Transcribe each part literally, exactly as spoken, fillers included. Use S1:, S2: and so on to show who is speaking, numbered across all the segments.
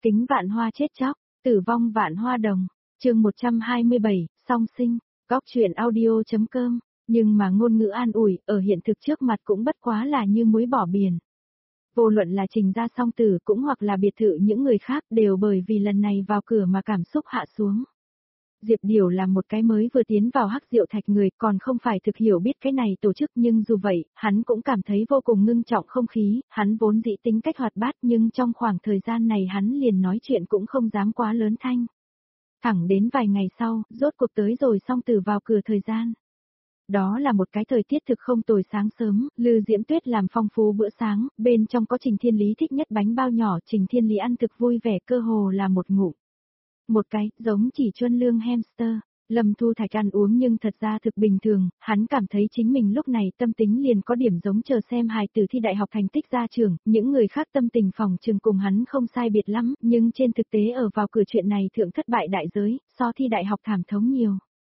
S1: Kính vạn hoa chết chóc, tử vong vạn hoa đồng, chương một trăm hai mươi bảy, song sinh, góc truyện audio.com, nhưng mà ngôn ngữ an ủi, ở hiện thực trước mặt cũng bất quá là như muối bỏ biển. Vô luận là Trình gia song tử cũng hoặc là biệt thự những người khác đều bởi vì lần này vào cửa mà cảm xúc hạ xuống. Diệp Điểu là một cái mới vừa tiến vào Hắc Diệu Thạch người còn không phải thực hiểu biết cái này tổ chức, nhưng dù vậy, hắn cũng cảm thấy vô cùng ngưng trọng không khí, hắn vốn dĩ tính cách hoạt bát nhưng trong khoảng thời gian này hắn liền nói chuyện cũng không dám quá lớn thanh. Thẳng đến vài ngày sau, rốt cuộc tới rồi song tử vào cửa thời gian. Đó là một cái thời tiết thực không tồi sáng sớm, Lư Diễm Tuyết làm phong phú bữa sáng, bên trong có Trình Thiên Lý thích nhất bánh bao nhỏ, Trình Thiên Lý ăn thực vui vẻ cơ hồ là một ngụm. Một cái, giống chỉ chuân lương hamster, Lâm Thu Thạch ăn uống nhưng thật ra thực bình thường, hắn cảm thấy chính mình lúc này tâm tính liền có điểm giống chờ xem hài tử thi đại học thành tích ra trường, những người khác tâm tình phòng trường cùng hắn không sai biệt lắm, nhưng trên thực tế ở vào cửa chuyện này thượng thất bại đại giới, so thi đại học thảm thống nhiều.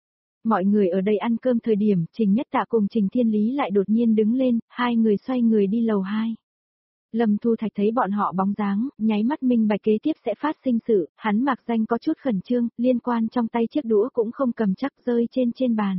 S1: Mọi người ở đây ăn cơm thời điểm, Trình Nhất Tạ cùng Trình Thiên Lý lại đột nhiên đứng lên, hai người xoay người đi lầu hai. Lâm Thu Thạch thấy bọn họ bóng dáng, nháy mắt minh bạch kế tiếp sẽ phát sinh sự, hắn mặc danh có chút khẩn trương, liên quan trong tay chiếc đũa cũng không cầm chắc rơi trên trên bàn.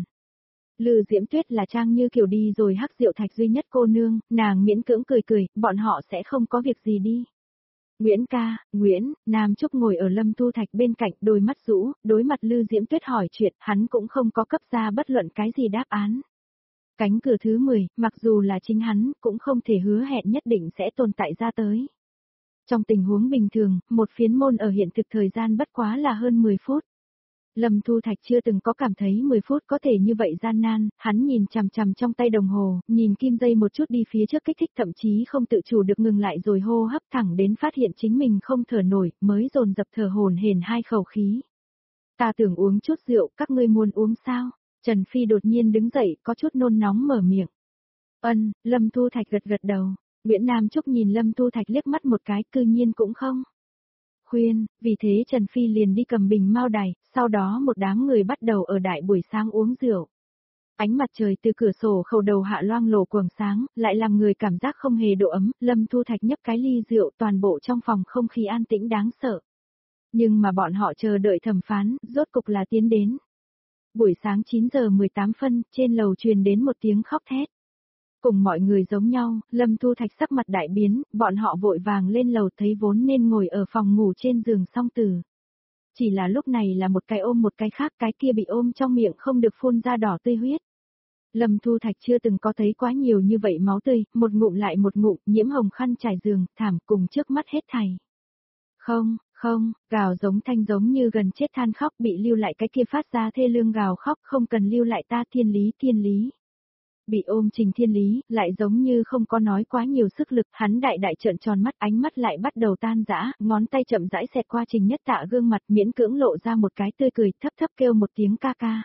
S1: Lư Diễm Tuyết là trang như kiểu đi rồi Hắc Diệu Thạch duy nhất cô nương, nàng miễn cưỡng cười cười, bọn họ sẽ không có việc gì đi. Nguyễn ca, Nguyễn, Nam Trúc ngồi ở Lâm Thu Thạch bên cạnh, đôi mắt rũ, đối mặt Lư Diễm Tuyết hỏi chuyện, hắn cũng không có cấp ra bất luận cái gì đáp án. Cánh cửa thứ mười, mặc dù là chính hắn, cũng không thể hứa hẹn nhất định sẽ tồn tại ra tới. Trong tình huống bình thường, một phiến môn ở hiện thực thời gian bất quá là hơn mười phút. Lâm Thu Thạch chưa từng có cảm thấy mười phút có thể như vậy gian nan, hắn nhìn chằm chằm trong tay đồng hồ, nhìn kim dây một chút đi phía trước kích thích thậm chí không tự chủ được ngừng lại rồi hô hấp thẳng đến phát hiện chính mình không thở nổi, mới dồn dập thở hổn hển hai khẩu khí. Ta tưởng uống chút rượu, các ngươi muốn uống sao? Trần Phi đột nhiên đứng dậy, có chút nôn nóng mở miệng. Ân, Lâm Thu Thạch gật gật đầu. Nguyễn Nam Trúc nhìn Lâm Thu Thạch liếc mắt một cái, cư nhiên cũng không khuyên, vì thế Trần Phi liền đi cầm bình mao đài, sau đó một đám người bắt đầu ở đại buổi sáng uống rượu. Ánh mặt trời từ cửa sổ khẩu đầu hạ loang lổ quầng sáng, lại làm người cảm giác không hề độ ấm, Lâm Thu Thạch nhấp cái ly rượu, toàn bộ trong phòng không khí an tĩnh đáng sợ. Nhưng mà bọn họ chờ đợi thẩm phán, rốt cục là tiến đến. Buổi sáng chín giờ mười tám phân, trên lầu truyền đến một tiếng khóc thét. Cùng mọi người giống nhau, Lâm Thu Thạch sắc mặt đại biến, bọn họ vội vàng lên lầu thấy vốn nên ngồi ở phòng ngủ trên giường song tử. Chỉ là lúc này là một cái ôm một cái khác, cái kia bị ôm trong miệng không được phun ra đỏ tươi huyết. Lâm Thu Thạch chưa từng có thấy quá nhiều như vậy máu tươi, một ngụm lại một ngụm, nhiễm hồng khăn trải giường, thảm cùng trước mắt hết thảy. Không, không, gào giống thanh giống như gần chết than khóc bị lưu lại cái kia phát ra thê lương gào khóc không cần lưu lại ta Thiên Lý Thiên Lý. Bị ôm Trình Thiên Lý, lại giống như không có nói quá nhiều sức lực, hắn đại đại trợn tròn mắt ánh mắt lại bắt đầu tan rã, ngón tay chậm rãi xẹt qua Trình Nhất Tạ gương mặt miễn cưỡng lộ ra một cái tươi cười thấp thấp kêu một tiếng ca ca.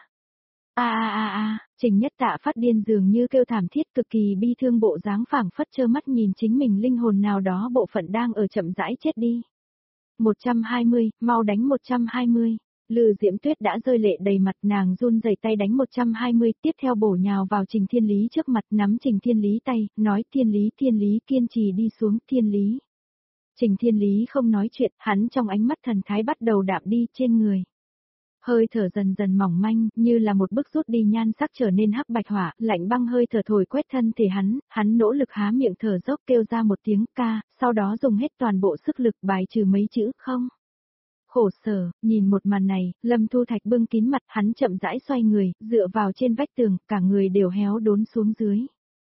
S1: A a a a, Trình Nhất Tạ phát điên dường như kêu thảm thiết cực kỳ bi thương bộ dáng phảng phất trơ mắt nhìn chính mình linh hồn nào đó bộ phận đang ở chậm rãi chết đi. một trăm hai mươi, mau đánh một trăm hai mươi. Lư Diễm Tuyết đã rơi lệ đầy mặt, nàng run rẩy tay đánh một trăm hai mươi, tiếp theo bổ nhào vào Trình Thiên Lý trước mặt, nắm Trình Thiên Lý tay, nói Thiên Lý Thiên Lý kiên trì đi xuống, Thiên Lý. Trình Thiên Lý không nói chuyện, hắn trong ánh mắt thần thái bắt đầu đạm đi trên người. Hơi thở dần dần mỏng manh, như là một bức rút đi nhan sắc trở nên hắc bạch hỏa, lạnh băng hơi thở thổi quét thân thể hắn, hắn nỗ lực há miệng thở dốc kêu ra một tiếng ca, sau đó dùng hết toàn bộ sức lực bài trừ mấy chữ không. Khổ sở, nhìn một màn này, Lâm Thu Thạch bưng kín mặt, hắn chậm rãi xoay người, dựa vào trên vách tường, cả người đều héo đốn xuống dưới.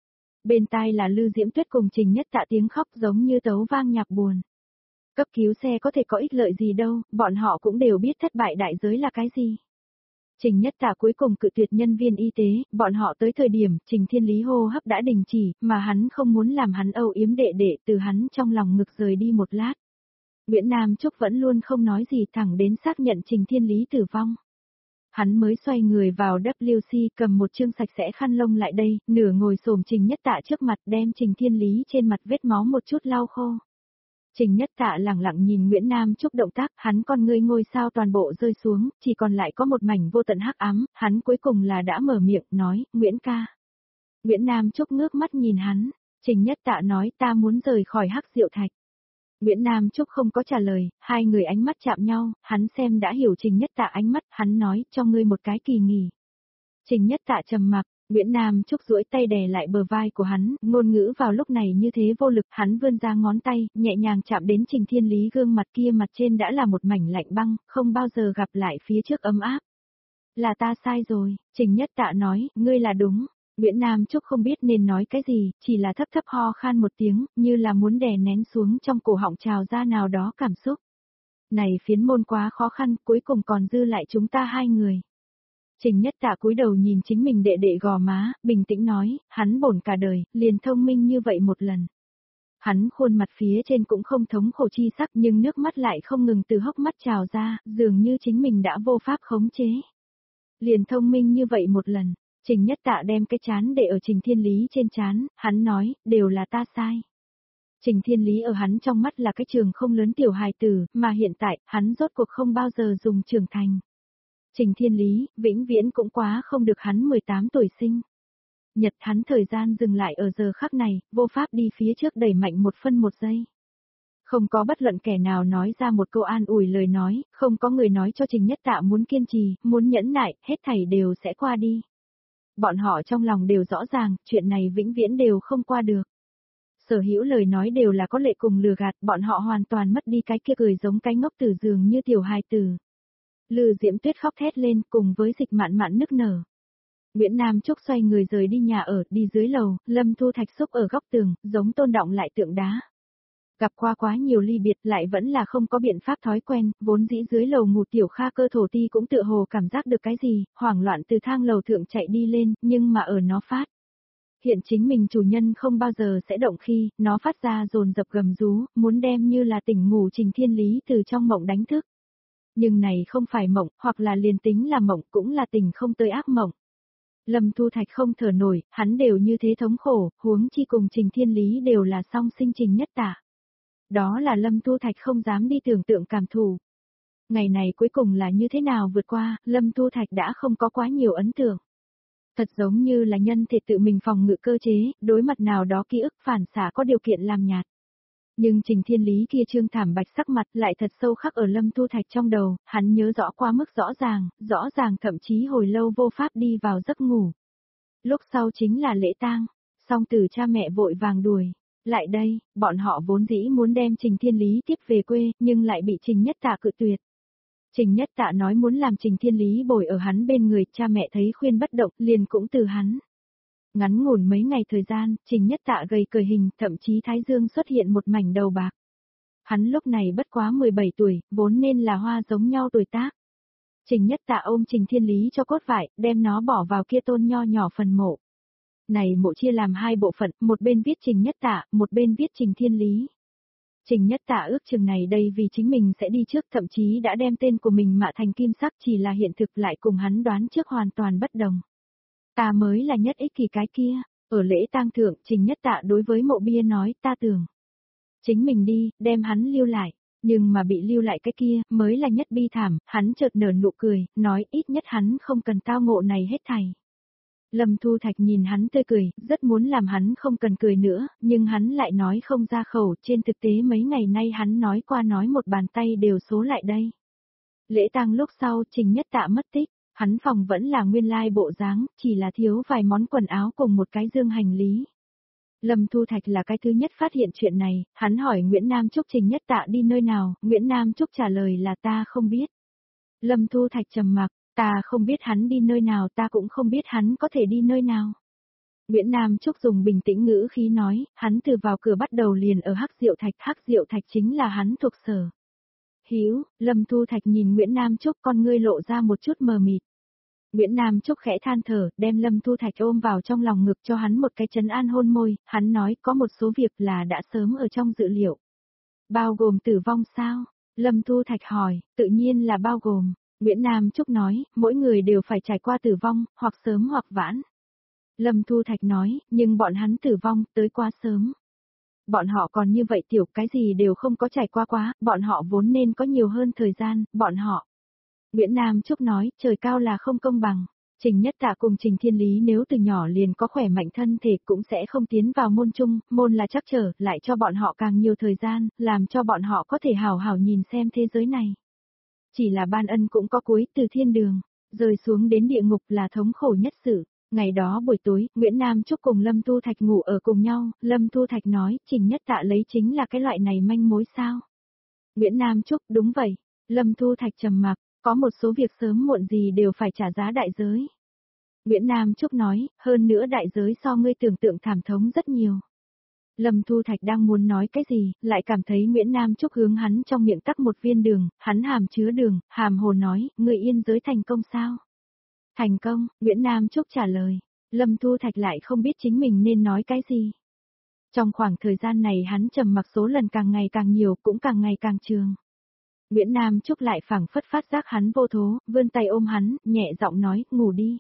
S1: Bên tai là Lư Diễm Tuyết cùng Trình Nhất Tạ tiếng khóc giống như tấu vang nhạc buồn. Cấp cứu xe có thể có ích lợi gì đâu, bọn họ cũng đều biết thất bại đại giới là cái gì. Trình Nhất Tạ cuối cùng cự tuyệt nhân viên y tế, bọn họ tới thời điểm Trình Thiên Lý hô hấp đã đình chỉ, mà hắn không muốn làm hắn âu yếm đệ đệ từ hắn trong lòng ngực rời đi một lát. Nguyễn Nam Trúc vẫn luôn không nói gì thẳng đến xác nhận Trình Thiên Lý tử vong. Hắn mới xoay người vào W C cầm một chương sạch sẽ khăn lông lại đây, nửa ngồi xổm Trình Nhất Tạ trước mặt đem Trình Thiên Lý trên mặt vết máu một chút lau khô. Trình Nhất Tạ lẳng lặng nhìn Nguyễn Nam Trúc động tác, hắn con ngươi ngôi sao toàn bộ rơi xuống, chỉ còn lại có một mảnh vô tận hắc ám, hắn cuối cùng là đã mở miệng, nói, Nguyễn ca. Nguyễn Nam Trúc ngước mắt nhìn hắn, Trình Nhất Tạ nói ta muốn rời khỏi Hắc Diệu Thạch. Nguyễn Nam Trúc không có trả lời, hai người ánh mắt chạm nhau, hắn xem đã hiểu Trình Nhất Tạ ánh mắt, hắn nói, cho ngươi một cái kỳ nghỉ. Trình Nhất Tạ trầm mặc, Nguyễn Nam Trúc duỗi tay đè lại bờ vai của hắn, ngôn ngữ vào lúc này như thế vô lực, hắn vươn ra ngón tay, nhẹ nhàng chạm đến Trình Thiên Lý gương mặt kia, mặt trên đã là một mảnh lạnh băng, không bao giờ gặp lại phía trước ấm áp. Là ta sai rồi, Trình Nhất Tạ nói, ngươi là đúng. Nguyễn Nam Trúc không biết nên nói cái gì, chỉ là thấp thấp ho khan một tiếng, như là muốn đè nén xuống trong cổ họng trào ra nào đó cảm xúc. Này phiến môn quá khó khăn, cuối cùng còn dư lại chúng ta hai người. Trình Nhất Tạ cúi đầu nhìn chính mình đệ đệ gò má, bình tĩnh nói, hắn bổn cả đời, liền thông minh như vậy một lần. Hắn khuôn mặt phía trên cũng không thống khổ chi sắc nhưng nước mắt lại không ngừng từ hốc mắt trào ra, dường như chính mình đã vô pháp khống chế. Liền thông minh như vậy một lần. Trình Nhất Tạ đem cái chán để ở Trình Thiên Lý trên chán, hắn nói, đều là ta sai. Trình Thiên Lý ở hắn trong mắt là cái trường không lớn tiểu hài tử, mà hiện tại, hắn rốt cuộc không bao giờ dùng trưởng thành. Trình Thiên Lý, vĩnh viễn cũng quá không được hắn mười tám tuổi sinh. Nhật hắn thời gian dừng lại ở giờ khắc này, vô pháp đi phía trước đẩy mạnh một phân một giây. Không có bất luận kẻ nào nói ra một câu an ủi lời nói, không có người nói cho Trình Nhất Tạ muốn kiên trì, muốn nhẫn nại, hết thảy đều sẽ qua đi. Bọn họ trong lòng đều rõ ràng, chuyện này vĩnh viễn đều không qua được. Sở hữu lời nói đều là có lệ cùng lừa gạt, bọn họ hoàn toàn mất đi cái kia cười giống cái ngốc tử dường như tiểu hài tử. Lư Diễm Tuyết khóc thét lên cùng với Dịch Mạn Mạn nức nở. Nguyễn Nam Trúc xoay người rời đi nhà ở, đi dưới lầu, Lâm Thu Thạch xúc ở góc tường, giống tôn động lại tượng đá. Gặp qua quá nhiều ly biệt lại vẫn là không có biện pháp thói quen, vốn dĩ dưới lầu ngủ tiểu Kha Cơ thổ ti cũng tựa hồ cảm giác được cái gì, hoảng loạn từ thang lầu thượng chạy đi lên, nhưng mà ở nó phát. Hiện chính mình chủ nhân không bao giờ sẽ động khi, nó phát ra dồn dập gầm rú, muốn đem như là tỉnh ngủ Trình Thiên Lý từ trong mộng đánh thức. Nhưng này không phải mộng, hoặc là liền tính là mộng, cũng là tình không tới ác mộng. Lâm Thu Thạch không thở nổi, hắn đều như thế thống khổ, huống chi cùng Trình Thiên Lý đều là song sinh Trình Nhất Tạ. Đó là Lâm Thu Thạch không dám đi tưởng tượng cảm thù. Ngày này cuối cùng là như thế nào vượt qua, Lâm Thu Thạch đã không có quá nhiều ấn tượng. Thật giống như là nhân thể tự mình phòng ngự cơ chế, đối mặt nào đó ký ức phản xạ có điều kiện làm nhạt. Nhưng Trình Thiên Lý kia trương thảm bạch sắc mặt lại thật sâu khắc ở Lâm Thu Thạch trong đầu, hắn nhớ rõ quá mức rõ ràng, rõ ràng thậm chí hồi lâu vô pháp đi vào giấc ngủ. Lúc sau chính là lễ tang, song từ cha mẹ vội vàng đuổi. Lại đây, bọn họ vốn dĩ muốn đem Trình Thiên Lý tiếp về quê, nhưng lại bị Trình Nhất Tạ cự tuyệt. Trình Nhất Tạ nói muốn làm Trình Thiên Lý bồi ở hắn bên người, cha mẹ thấy khuyên bất động, liền cũng từ hắn. Ngắn ngủn mấy ngày thời gian, Trình Nhất Tạ gầy cởi hình, thậm chí thái dương xuất hiện một mảnh đầu bạc. Hắn lúc này bất quá mười bảy tuổi, vốn nên là hoa giống nhau tuổi tác. Trình Nhất Tạ ôm Trình Thiên Lý cho cốt vải, đem nó bỏ vào kia tôn nho nhỏ phần mộ. Này mộ chia làm hai bộ phận, một bên viết Trình Nhất Tạ, một bên viết Trình Thiên Lý. Trình Nhất Tạ ước chừng này đây vì chính mình sẽ đi trước, thậm chí đã đem tên của mình mạ thành kim sắc, chỉ là hiện thực lại cùng hắn đoán trước hoàn toàn bất đồng. Ta mới là nhất ích kỷ cái kia, ở lễ tang thượng, Trình Nhất Tạ đối với mộ bia nói, ta tưởng. Chính mình đi, đem hắn lưu lại, nhưng mà bị lưu lại cái kia, mới là nhất bi thảm, hắn chợt nở nụ cười, nói ít nhất hắn không cần tao ngộ này hết thảy. Lâm Thu Thạch nhìn hắn tươi cười, rất muốn làm hắn không cần cười nữa, nhưng hắn lại nói không ra khẩu, trên thực tế mấy ngày nay hắn nói qua nói một bàn tay đều số lại đây. Lễ tang lúc sau, Trình Nhất Tạ mất tích, hắn phòng vẫn là nguyên lai bộ dáng, chỉ là thiếu vài món quần áo cùng một cái dương hành lý. Lâm Thu Thạch là cái thứ nhất phát hiện chuyện này, hắn hỏi Nguyễn Nam Trúc Trình Nhất Tạ đi nơi nào, Nguyễn Nam Trúc trả lời là ta không biết. Lâm Thu Thạch trầm mặc. Ta không biết hắn đi nơi nào, ta cũng không biết hắn có thể đi nơi nào. Nguyễn Nam Trúc dùng bình tĩnh ngữ khí nói, hắn từ vào cửa bắt đầu liền ở Hắc Diệu Thạch, Hắc Diệu Thạch chính là hắn thuộc sở. Hiếu, Lâm Thu Thạch nhìn Nguyễn Nam Trúc, con ngươi lộ ra một chút mờ mịt. Nguyễn Nam Trúc khẽ than thở, đem Lâm Thu Thạch ôm vào trong lòng ngực cho hắn một cái trấn an hôn môi, hắn nói có một số việc là đã sớm ở trong dự liệu. Bao gồm tử vong sao? Lâm Thu Thạch hỏi, tự nhiên là bao gồm. Nguyễn Nam Trúc nói, mỗi người đều phải trải qua tử vong, hoặc sớm hoặc vãn. Lâm Thu Thạch nói, nhưng bọn hắn tử vong, tới quá sớm. Bọn họ còn như vậy tiểu, cái gì đều không có trải qua quá, bọn họ vốn nên có nhiều hơn thời gian, bọn họ. Nguyễn Nam Trúc nói, trời cao là không công bằng. Trình Nhất Tạ cùng Trình Thiên Lý nếu từ nhỏ liền có khỏe mạnh thân thể cũng sẽ không tiến vào môn chung, môn là chắc trở, lại cho bọn họ càng nhiều thời gian, làm cho bọn họ có thể hào hào nhìn xem thế giới này. Chỉ là ban ân cũng có cuối, từ thiên đường, rơi xuống đến địa ngục là thống khổ nhất sự. Ngày đó buổi tối, Nguyễn Nam Trúc cùng Lâm Tu Thạch ngủ ở cùng nhau, Lâm Tu Thạch nói, Trình Nhất Tạ lấy chính là cái loại này manh mối sao? Nguyễn Nam Trúc, đúng vậy. Lâm Tu Thạch trầm mặc, có một số việc sớm muộn gì đều phải trả giá đại giới. Nguyễn Nam Trúc nói, hơn nữa đại giới so ngươi tưởng tượng thảm thống rất nhiều. Lâm Thu Thạch đang muốn nói cái gì, lại cảm thấy Nguyễn Nam Trúc hướng hắn trong miệng tắc một viên đường, hắn hàm chứa đường, hàm hồ nói, người yên giới thành công sao? Thành công, Nguyễn Nam Trúc trả lời. Lâm Thu Thạch lại không biết chính mình nên nói cái gì. Trong khoảng thời gian này hắn trầm mặc số lần càng ngày càng nhiều, cũng càng ngày càng trường. Nguyễn Nam Trúc lại phảng phất phát giác hắn vô thố, vươn tay ôm hắn, nhẹ giọng nói, ngủ đi.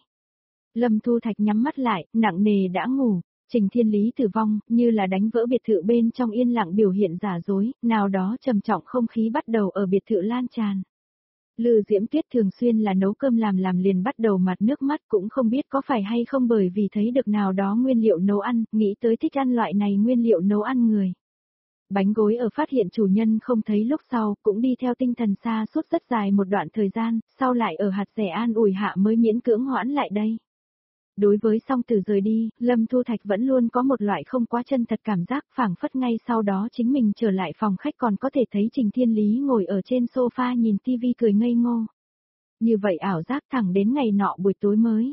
S1: Lâm Thu Thạch nhắm mắt lại, nặng nề đã ngủ. Trình Thiên Lý tử vong, như là đánh vỡ biệt thự bên trong yên lặng biểu hiện giả dối, nào đó trầm trọng không khí bắt đầu ở biệt thự lan tràn. Lư Diễm Tuyết thường xuyên là nấu cơm làm làm liền bắt đầu mặt nước mắt, cũng không biết có phải hay không bởi vì thấy được nào đó nguyên liệu nấu ăn, nghĩ tới thích ăn loại này nguyên liệu nấu ăn người. Bánh gối ở phát hiện chủ nhân không thấy lúc sau, cũng đi theo tinh thần xa suốt rất dài một đoạn thời gian, sau lại ở hạt rẻ an ủi hạ mới miễn cưỡng hoãn lại đây. Đối với song tử rời đi, Lâm Thu Thạch vẫn luôn có một loại không quá chân thật cảm giác, phảng phất ngay sau đó chính mình trở lại phòng khách còn có thể thấy Trình Thiên Lý ngồi ở trên sofa nhìn tivi cười ngây ngô. Như vậy ảo giác thẳng đến ngày nọ buổi tối mới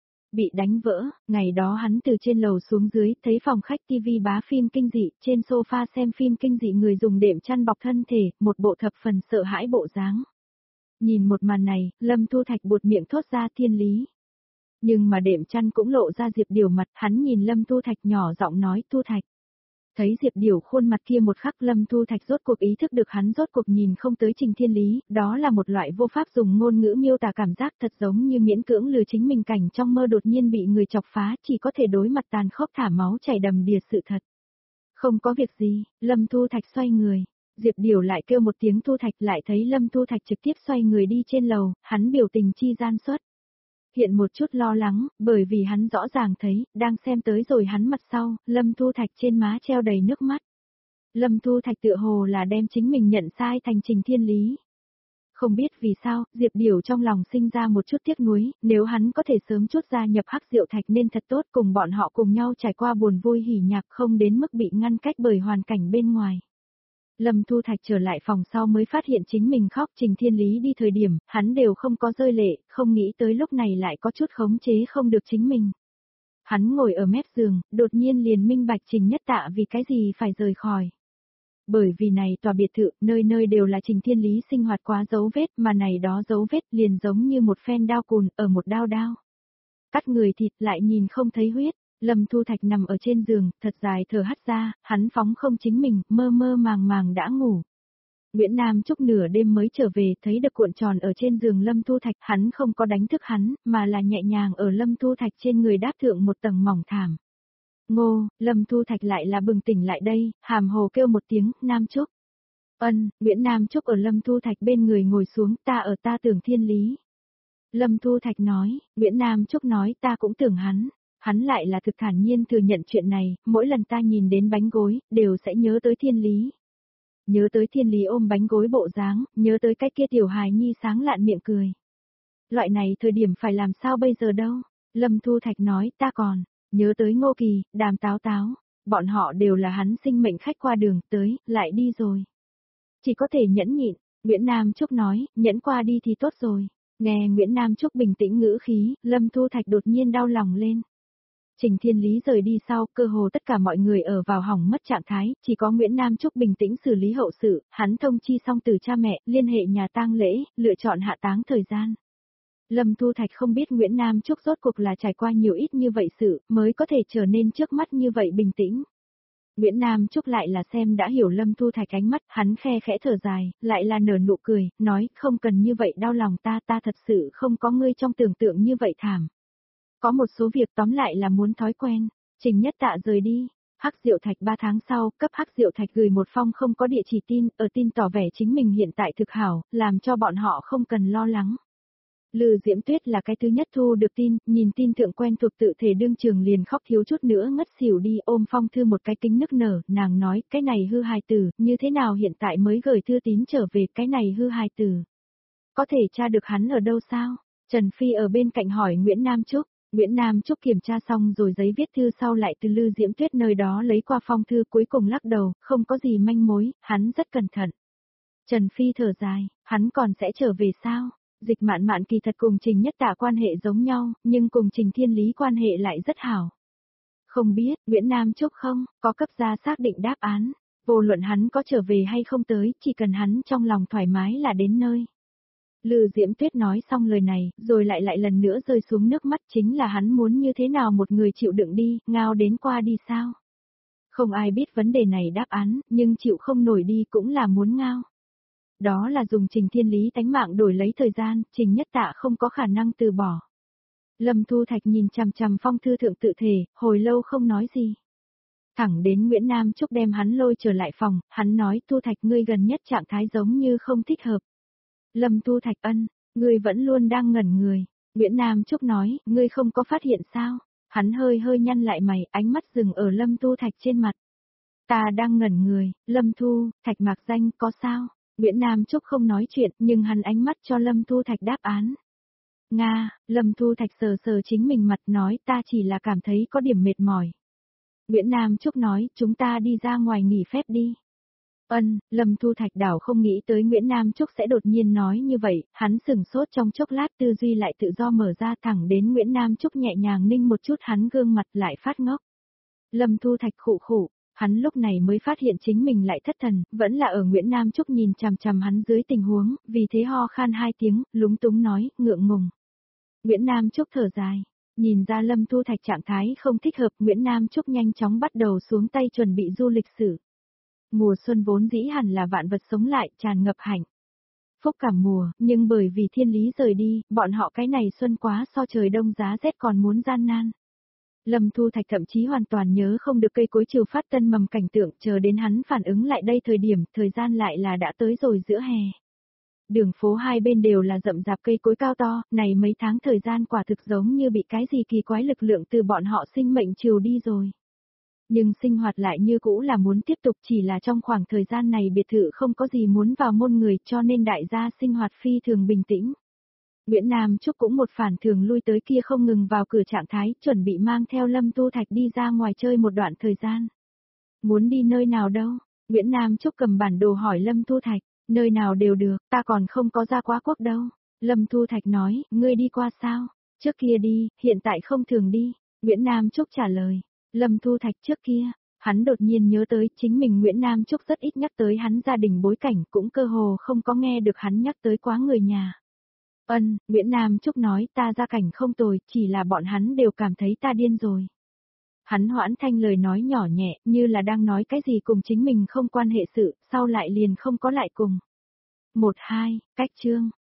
S1: bị đánh vỡ, ngày đó hắn từ trên lầu xuống dưới, thấy phòng khách tivi bá phim kinh dị, trên sofa xem phim kinh dị người dùng đệm chăn bọc thân thể, một bộ thập phần sợ hãi bộ dáng. Nhìn một màn này, Lâm Thu Thạch buột miệng thốt ra Thiên Lý. Nhưng mà đệm chăn cũng lộ ra Diệp Điều mặt, hắn nhìn Lâm Thu Thạch nhỏ giọng nói, Thu Thạch. Thấy Diệp Điều khuôn mặt kia một khắc, Lâm Thu Thạch rốt cuộc ý thức được hắn rốt cuộc nhìn không tới Trình Thiên Lý, đó là một loại vô pháp dùng ngôn ngữ miêu tả cảm giác thật giống như miễn cưỡng lừa chính mình cảnh trong mơ đột nhiên bị người chọc phá, chỉ có thể đối mặt tàn khốc thả máu chảy đầm đìa sự thật. Không có việc gì, Lâm Thu Thạch xoay người. Diệp Điều lại kêu một tiếng Thu Thạch, lại thấy Lâm Thu Thạch trực tiếp xoay người đi trên lầu, hắn biểu tình chi gian xuất. Hiện một chút lo lắng, bởi vì hắn rõ ràng thấy, đang xem tới rồi hắn mặt sau, Lâm Thu Thạch trên má treo đầy nước mắt. Lâm Thu Thạch tựa hồ là đem chính mình nhận sai thành Trình Thiên Lý. Không biết vì sao, Diệp Điểu trong lòng sinh ra một chút tiếc nuối, nếu hắn có thể sớm chút gia nhập Hắc Diệu Thạch nên thật tốt, cùng bọn họ cùng nhau trải qua buồn vui hỉ nhạc, không đến mức bị ngăn cách bởi hoàn cảnh bên ngoài. Lâm Thu Thạch trở lại phòng sau mới phát hiện chính mình khóc, Trình Thiên Lý đi thời điểm, hắn đều không có rơi lệ, không nghĩ tới lúc này lại có chút khống chế không được chính mình. Hắn ngồi ở mép giường, đột nhiên liền minh bạch Trình Nhất Tạ vì cái gì phải rời khỏi. Bởi vì này tòa biệt thự, nơi nơi đều là Trình Thiên Lý sinh hoạt quá dấu vết, mà này đó dấu vết liền giống như một phen đao cùn, ở một đao đao. Cắt người thịt lại nhìn không thấy huyết. Lâm Thu Thạch nằm ở trên giường, thật dài thở hắt ra, hắn phóng không chính mình, mơ mơ màng màng đã ngủ. Nguyễn Nam Trúc nửa đêm mới trở về, thấy được cuộn tròn ở trên giường Lâm Thu Thạch, hắn không có đánh thức hắn, mà là nhẹ nhàng ở Lâm Thu Thạch trên người đáp thượng một tầng mỏng thảm. Ngô, Lâm Thu Thạch lại là bừng tỉnh lại đây, hàm hồ kêu một tiếng, Nam Trúc. Ân, Nguyễn Nam Trúc ở Lâm Thu Thạch bên người ngồi xuống, ta ở ta tưởng Thiên Lý. Lâm Thu Thạch nói, Nguyễn Nam Trúc nói ta cũng tưởng hắn. Hắn lại là thực thản nhiên thừa nhận chuyện này, mỗi lần ta nhìn đến bánh gối, đều sẽ nhớ tới Thiên Lý. Nhớ tới Thiên Lý ôm bánh gối bộ dáng, nhớ tới cái kia tiểu hài nhi sáng lạn miệng cười. Loại này thời điểm phải làm sao bây giờ đâu? Lâm Thu Thạch nói, ta còn, nhớ tới Ngô Kỳ, Đàm Táo Táo, bọn họ đều là hắn sinh mệnh khách qua đường, tới, lại đi rồi. Chỉ có thể nhẫn nhịn, Nguyễn Nam Trúc nói, nhẫn qua đi thì tốt rồi. Nghe Nguyễn Nam Trúc bình tĩnh ngữ khí, Lâm Thu Thạch đột nhiên đau lòng lên. Trình Thiên Lý rời đi sau, cơ hồ tất cả mọi người ở vào hỏng mất trạng thái, chỉ có Nguyễn Nam Trúc bình tĩnh xử lý hậu sự, hắn thông chi xong từ cha mẹ, liên hệ nhà tang lễ, lựa chọn hạ táng thời gian. Lâm Thu Thạch không biết Nguyễn Nam Trúc rốt cuộc là trải qua nhiều ít như vậy sự, mới có thể trở nên trước mắt như vậy bình tĩnh. Nguyễn Nam Trúc lại là xem đã hiểu Lâm Thu Thạch ánh mắt, hắn khe khẽ thở dài, lại là nở nụ cười, nói, không cần như vậy đau lòng ta, ta thật sự không có ngươi trong tưởng tượng như vậy thảm. Có một số việc tóm lại là muốn thói quen. Trình Nhất Tạ rời đi. Hắc Diệu Thạch ba tháng sau, cấp Hắc Diệu Thạch gửi một phong không có địa chỉ tin, ở tin tỏ vẻ chính mình hiện tại thực hảo, làm cho bọn họ không cần lo lắng. Lư Diễm Tuyết là cái thứ nhất thu được tin, nhìn tin thượng quen thuộc tự thể đương trường liền khóc thiếu chút nữa ngất xỉu đi, ôm phong thư một cái kính nức nở, nàng nói, cái này hư hài tử, như thế nào hiện tại mới gửi thư tín trở về, cái này hư hài tử. Có thể tra được hắn ở đâu sao? Trần Phi ở bên cạnh hỏi Nguyễn Nam Trúc, Nguyễn Nam Trúc kiểm tra xong rồi giấy viết thư sau lại từ Lư Diễm Tuyết nơi đó lấy qua phong thư, cuối cùng lắc đầu, không có gì manh mối, hắn rất cẩn thận. Trần Phi thở dài, hắn còn sẽ trở về sao? Dịch Mạn Mạn kỳ thật cùng Trình Nhất Tạ quan hệ giống nhau, nhưng cùng Trình Thiên Lý quan hệ lại rất hảo. Không biết, Nguyễn Nam Trúc không, có cấp ra xác định đáp án, vô luận hắn có trở về hay không tới, chỉ cần hắn trong lòng thoải mái là đến nơi. Lư Diễm Tuyết nói xong lời này, rồi lại lại lần nữa rơi xuống nước mắt, chính là hắn muốn như thế nào một người chịu đựng đi, ngao đến qua đi sao? Không ai biết vấn đề này đáp án, nhưng chịu không nổi đi cũng là muốn ngao. Đó là dùng Trình Thiên Lý tánh mạng đổi lấy thời gian, Trình Nhất Tạ không có khả năng từ bỏ. Lâm Thu Thạch nhìn chằm chằm phong thư thượng tự thể, hồi lâu không nói gì. Thẳng đến Nguyễn Nam Trúc đem hắn lôi trở lại phòng, hắn nói Thu Thạch ngươi gần nhất trạng thái giống như không thích hợp. Lâm Thu Thạch ân, ngươi vẫn luôn đang ngẩn người. Nguyễn Nam Trúc nói, ngươi không có phát hiện sao? Hắn hơi hơi nhăn lại mày, ánh mắt dừng ở Lâm Thu Thạch trên mặt. Ta đang ngẩn người, Lâm Thu, Thạch mạc danh có sao? Nguyễn Nam Trúc không nói chuyện, nhưng hắn ánh mắt cho Lâm Thu Thạch đáp án. Nga, Lâm Thu Thạch sờ sờ chính mình mặt nói ta chỉ là cảm thấy có điểm mệt mỏi. Nguyễn Nam Trúc nói, chúng ta đi ra ngoài nghỉ phép đi. Ân, Lâm Thu Thạch đảo không nghĩ tới Nguyễn Nam Trúc sẽ đột nhiên nói như vậy, hắn sừng sốt trong chốc lát tư duy lại tự do mở ra thẳng đến Nguyễn Nam Trúc nhẹ nhàng ninh một chút hắn gương mặt lại phát ngốc. Lâm Thu Thạch khụ khụ, hắn lúc này mới phát hiện chính mình lại thất thần, vẫn là ở Nguyễn Nam Trúc nhìn chằm chằm hắn dưới tình huống, vì thế ho khan hai tiếng, lúng túng nói, ngượng ngùng. Nguyễn Nam Trúc thở dài, nhìn ra Lâm Thu Thạch trạng thái không thích hợp, Nguyễn Nam Trúc nhanh chóng bắt đầu xuống tay chuẩn bị du lịch sử. Mùa xuân vốn dĩ hẳn là vạn vật sống lại, tràn ngập hạnh phúc cả mùa, nhưng bởi vì Thiên Lý rời đi, bọn họ cái này xuân quá so trời đông giá rét còn muốn gian nan. Lâm Thu Thạch thậm chí hoàn toàn nhớ không được cây cối chiều phát tân mầm cảnh tượng, chờ đến hắn phản ứng lại đây thời điểm, thời gian lại là đã tới rồi giữa hè. Đường phố hai bên đều là rậm rạp cây cối cao to, này mấy tháng thời gian quả thực giống như bị cái gì kỳ quái lực lượng từ bọn họ sinh mệnh chiều đi rồi. Nhưng sinh hoạt lại như cũ là muốn tiếp tục, chỉ là trong khoảng thời gian này biệt thự không có gì muốn vào môn người cho nên đại gia sinh hoạt phi thường bình tĩnh. Nguyễn Nam Trúc cũng một phản thường lui tới kia không ngừng vào cửa trạng thái, chuẩn bị mang theo Lâm Tu Thạch đi ra ngoài chơi một đoạn thời gian. Muốn đi nơi nào đâu? Nguyễn Nam Trúc cầm bản đồ hỏi Lâm Tu Thạch, nơi nào đều được, ta còn không có ra quá quốc đâu. Lâm Tu Thạch nói, ngươi đi qua sao? Trước kia đi, hiện tại không thường đi. Nguyễn Nam Trúc trả lời, Lâm Thu Thạch trước kia, hắn đột nhiên nhớ tới chính mình Nguyễn Nam Trúc rất ít nhắc tới hắn gia đình bối cảnh, cũng cơ hồ không có nghe được hắn nhắc tới quá người nhà. Ân, Nguyễn Nam Trúc nói ta gia cảnh không tồi, chỉ là bọn hắn đều cảm thấy ta điên rồi. Hắn hoãn thanh lời nói nhỏ nhẹ, như là đang nói cái gì cùng chính mình không quan hệ sự, sau lại liền không có lại cùng. Một hai, cách chương.